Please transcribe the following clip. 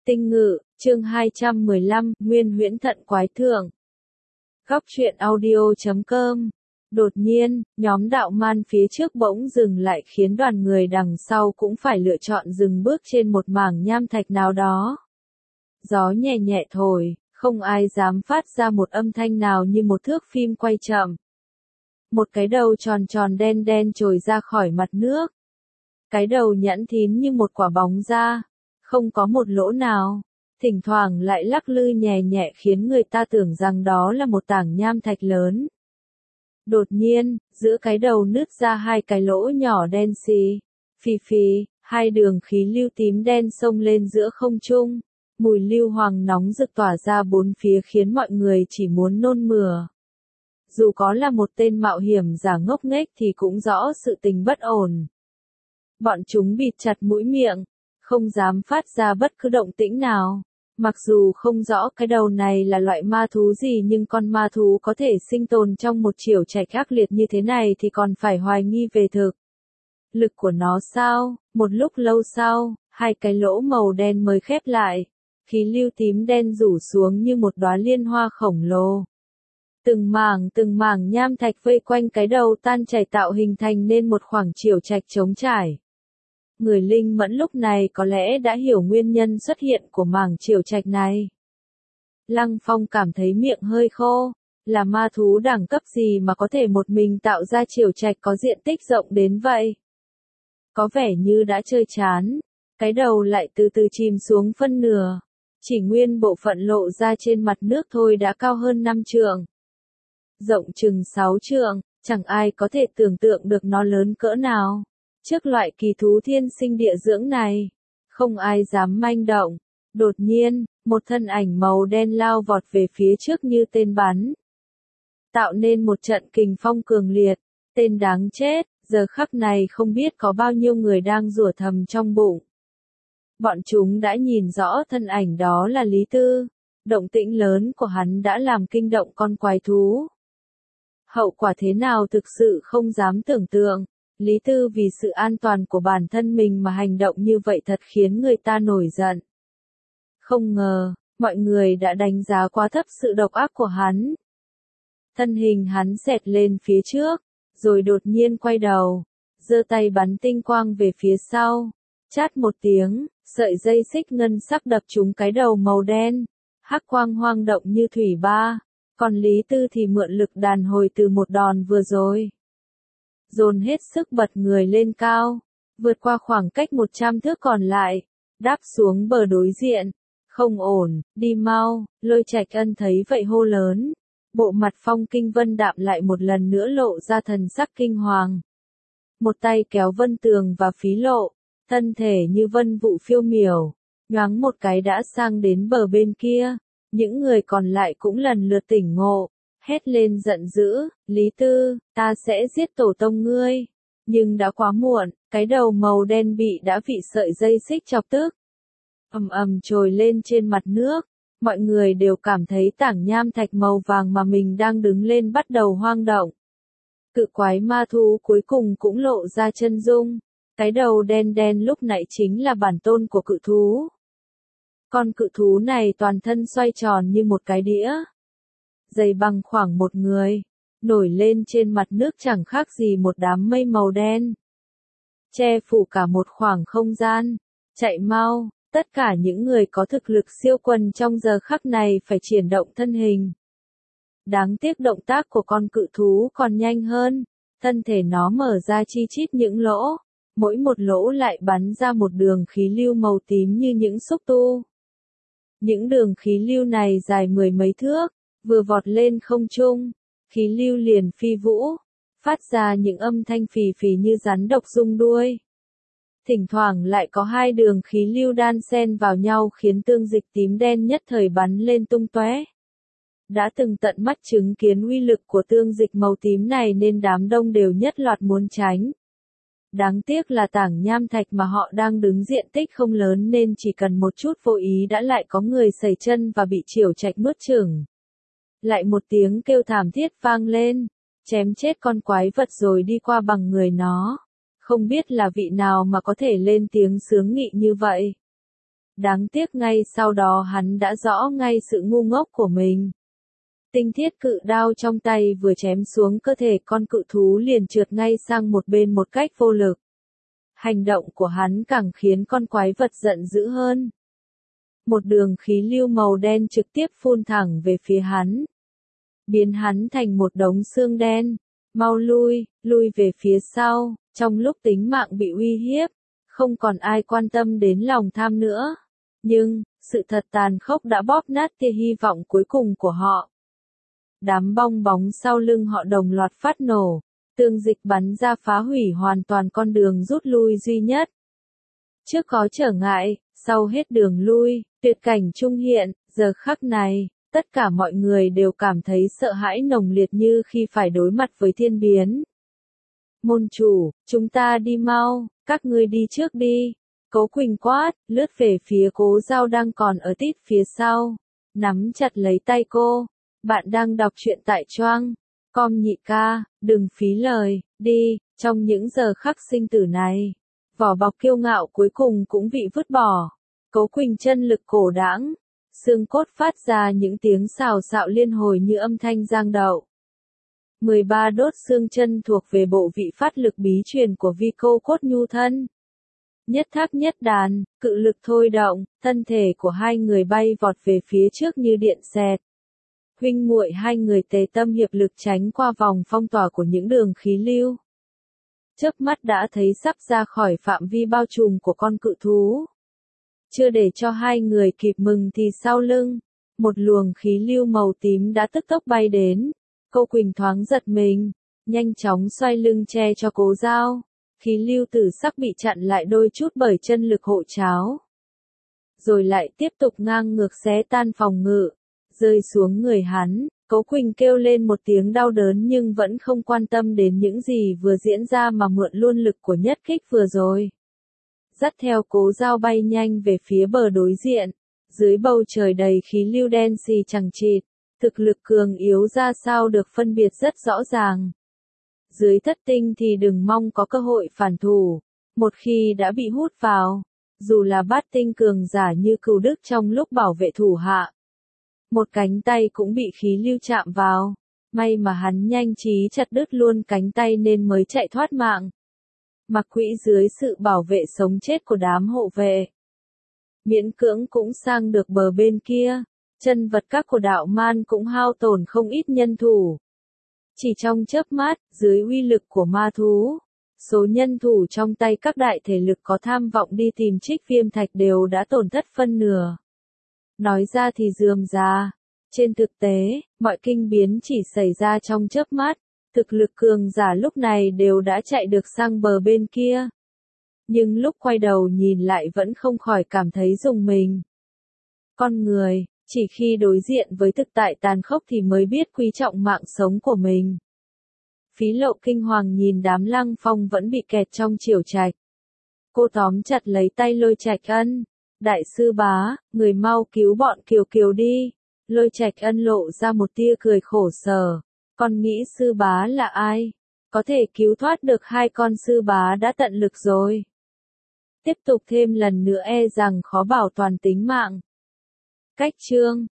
Tinh Ngự, chương 215, Nguyên Huyễn Thận Quái Thượng. Góc truyện audio.com. Đột nhiên, nhóm đạo man phía trước bỗng dừng lại khiến đoàn người đằng sau cũng phải lựa chọn dừng bước trên một mảng nham thạch nào đó. Gió nhẹ nhẹ thổi, không ai dám phát ra một âm thanh nào như một thước phim quay chậm. Một cái đầu tròn tròn đen đen trồi ra khỏi mặt nước. Cái đầu nhẵn thín như một quả bóng da, không có một lỗ nào, thỉnh thoảng lại lắc lư nhẹ nhẹ khiến người ta tưởng rằng đó là một tảng nham thạch lớn. Đột nhiên, giữa cái đầu nứt ra hai cái lỗ nhỏ đen xì, phì phì, hai đường khí lưu tím đen xông lên giữa không trung, mùi lưu hoàng nóng rực tỏa ra bốn phía khiến mọi người chỉ muốn nôn mửa. Dù có là một tên mạo hiểm giả ngốc nghếch thì cũng rõ sự tình bất ổn. Bọn chúng bịt chặt mũi miệng, không dám phát ra bất cứ động tĩnh nào. Mặc dù không rõ cái đầu này là loại ma thú gì nhưng con ma thú có thể sinh tồn trong một triều trạch ác liệt như thế này thì còn phải hoài nghi về thực lực của nó sao. Một lúc lâu sau, hai cái lỗ màu đen mới khép lại, khí lưu tím đen rủ xuống như một đóa liên hoa khổng lồ. Từng mảng nham thạch vây quanh cái đầu tan chảy tạo hình thành nên một khoảng triều trạch trống trải. Người linh mẫn lúc này có lẽ đã hiểu nguyên nhân xuất hiện của mảng triều trạch này. Lăng Phong cảm thấy miệng hơi khô, là ma thú đẳng cấp gì mà có thể một mình tạo ra triều trạch có diện tích rộng đến vậy? Có vẻ như đã chơi chán, cái đầu lại từ từ chìm xuống phân nửa, chỉ nguyên bộ phận lộ ra trên mặt nước thôi đã cao hơn 5 trượng. Rộng chừng 6 trượng, chẳng ai có thể tưởng tượng được nó lớn cỡ nào. Trước loại kỳ thú thiên sinh địa dưỡng này, không ai dám manh động. Đột nhiên, một thân ảnh màu đen lao vọt về phía trước như tên bắn, tạo nên một trận kình phong cường liệt. Tên đáng chết, giờ khắc này không biết có bao nhiêu người đang rủa thầm trong bụng. Bọn chúng đã nhìn rõ thân ảnh đó là Lý Tư. Động tĩnh lớn của hắn đã làm kinh động con quái thú. Hậu quả thế nào thực sự không dám tưởng tượng. Lý Tư vì sự an toàn của bản thân mình mà hành động như vậy thật khiến người ta nổi giận. Không ngờ, mọi người đã đánh giá quá thấp sự độc ác của hắn. Thân hình hắn xẹt lên phía trước, rồi đột nhiên quay đầu, giơ tay bắn tinh quang về phía sau. Chát một tiếng, sợi dây xích ngân sắc đập trúng cái đầu màu đen. Hắc quang hoang động như thủy ba, còn Lý Tư thì mượn lực đàn hồi từ một đòn vừa rồi. Dồn hết sức bật người lên cao, vượt qua khoảng cách 100 thước còn lại, đáp xuống bờ đối diện. Không ổn, đi mau. Lôi Trạch Ân thấy vậy hô lớn. Bộ mặt Phong Kinh Vân Đạm lại một lần nữa lộ ra thần sắc kinh hoàng. Một tay kéo Vân Tường và Phí Lộ, thân thể như vân vụ phiêu miểu, nhoáng một cái đã sang đến bờ bên kia. Những người còn lại cũng lần lượt tỉnh ngộ, hét lên giận dữ, Lý Tư, ta sẽ giết tổ tông ngươi. Nhưng đã quá muộn, cái đầu màu đen đã bị sợi dây xích chọc tức. Ầm ầm trồi lên trên mặt nước, mọi người đều cảm thấy tảng nham thạch màu vàng mà mình đang đứng lên bắt đầu hoang động. Cự quái ma thú cuối cùng cũng lộ ra chân dung, cái đầu đen đen lúc nãy chính là bản tôn của cự thú. Con cự thú này toàn thân xoay tròn như một cái đĩa, dày bằng khoảng một người, nổi lên trên mặt nước chẳng khác gì một đám mây màu đen, che phủ cả một khoảng không gian. Chạy mau, tất cả những người có thực lực siêu quần trong giờ khắc này phải chuyển động thân hình. Đáng tiếc động tác của con cự thú còn nhanh hơn, thân thể nó mở ra chi chít những lỗ, mỗi một lỗ lại bắn ra một đường khí lưu màu tím như những xúc tu. Những đường khí lưu này dài mười mấy thước, vừa vọt lên không trung, khí lưu liền phi vũ, phát ra những âm thanh phì phì như rắn độc rung đuôi. Thỉnh thoảng lại có hai đường khí lưu đan xen vào nhau khiến tương dịch tím đen nhất thời bắn lên tung tóe. Đã từng tận mắt chứng kiến uy lực của tương dịch màu tím này nên đám đông đều nhất loạt muốn tránh. Đáng tiếc là tảng nham thạch mà họ đang đứng diện tích không lớn nên chỉ cần một chút vô ý đã lại có người sẩy chân và bị triều trạch nuốt chửng. Lại một tiếng kêu thảm thiết vang lên, chém chết con quái vật rồi đi qua bằng người nó. Không biết là vị nào mà có thể lên tiếng sướng nghị như vậy. Đáng tiếc ngay sau đó hắn đã rõ ngay sự ngu ngốc của mình. Tinh thiết cự đao trong tay vừa chém xuống cơ thể con cự thú liền trượt ngay sang một bên một cách vô lực. Hành động của hắn càng khiến con quái vật giận dữ hơn. Một đường khí lưu màu đen trực tiếp phun thẳng về phía hắn, biến hắn thành một đống xương đen. Mau lui về phía sau, trong lúc tính mạng bị uy hiếp, không còn ai quan tâm đến lòng tham nữa. Nhưng, sự thật tàn khốc đã bóp nát tia hy vọng cuối cùng của họ. Đám bong bóng sau lưng họ đồng loạt phát nổ, tương dịch bắn ra phá hủy hoàn toàn con đường rút lui duy nhất. Trước có trở ngại, sau hết đường lui, tuyệt cảnh trung hiện, giờ khắc này, tất cả mọi người đều cảm thấy sợ hãi nồng liệt như khi phải đối mặt với thiên biến. Môn chủ, chúng ta đi mau, các ngươi đi trước đi. Cố Quỳnh quát, lướt về phía Cố Giao đang còn ở tít phía sau, nắm chặt lấy tay cô. Bạn đang đọc truyện tại Choang com nhị ca, đừng phí lời, đi. Trong những giờ khắc sinh tử này, vỏ bọc kiêu ngạo cuối cùng cũng bị vứt bỏ. Cố Quỳnh chân lực cổ đãng, xương cốt phát ra những tiếng xào xạo liên hồi như âm thanh giang đậu. 13 đốt xương chân thuộc về bộ vị phát lực bí truyền của vi cô cốt nhu thân. Nhất thác nhất đàn, cự lực thôi động, thân thể của hai người bay vọt về phía trước như điện xẹt. Huynh muội hai người tề tâm hiệp lực tránh qua vòng phong tỏa của những đường khí lưu. Chớp mắt đã thấy sắp ra khỏi phạm vi bao trùm của con cự thú. Chưa để cho hai người kịp mừng thì sau lưng, một luồng khí lưu màu tím đã tức tốc bay đến. Cô Quỳnh thoáng giật mình, nhanh chóng xoay lưng che cho Cố Giao. Khí lưu tử sắc bị chặn lại đôi chút bởi chân lực hộ cháo. Rồi lại tiếp tục ngang ngược xé tan phòng ngự, rơi xuống người hắn. Cố Quỳnh kêu lên một tiếng đau đớn nhưng vẫn không quan tâm đến những gì vừa diễn ra mà mượn luôn lực của nhất kích vừa rồi. Dắt theo Cố Giao bay nhanh về phía bờ đối diện, dưới bầu trời đầy khí lưu đen xì chằng chịt, thực lực cường yếu ra sao được phân biệt rất rõ ràng. Dưới thất tinh thì đừng mong có cơ hội phản thủ, một khi đã bị hút vào, dù là bát tinh cường giả như Cửu Đức trong lúc bảo vệ thủ hạ. Một cánh tay cũng bị khí lưu chạm vào, may mà hắn nhanh trí chặt đứt luôn cánh tay nên mới chạy thoát mạng. Mặc quỹ dưới sự bảo vệ sống chết của đám hộ vệ. Miễn cưỡng cũng sang được bờ bên kia, chân vật các của đạo man cũng hao tổn không ít nhân thủ. Chỉ trong chớp mắt, dưới uy lực của ma thú, số nhân thủ trong tay các đại thể lực có tham vọng đi tìm Trích Viêm Thạch đều đã tổn thất phân nửa. Nói ra thì rườm rà, trên thực tế, mọi kinh biến chỉ xảy ra trong chớp mắt, thực lực cường giả lúc này đều đã chạy được sang bờ bên kia. Nhưng lúc quay đầu nhìn lại vẫn không khỏi cảm thấy rùng mình. Con người, chỉ khi đối diện với thực tại tàn khốc thì mới biết quý trọng mạng sống của mình. Phí Lộ kinh hoàng nhìn đám Lăng Phong vẫn bị kẹt trong triều trạch. Cô tóm chặt lấy tay Lôi Trạch Ân. Đại sư bá, người mau cứu bọn Kiều Kiều đi. Lôi Trạch Ân lộ ra một tia cười khổ sở. Con nghĩ sư bá là ai? Có thể cứu thoát được hai con sư bá đã tận lực rồi. Tiếp tục thêm lần nữa e rằng khó bảo toàn tính mạng. Cách chương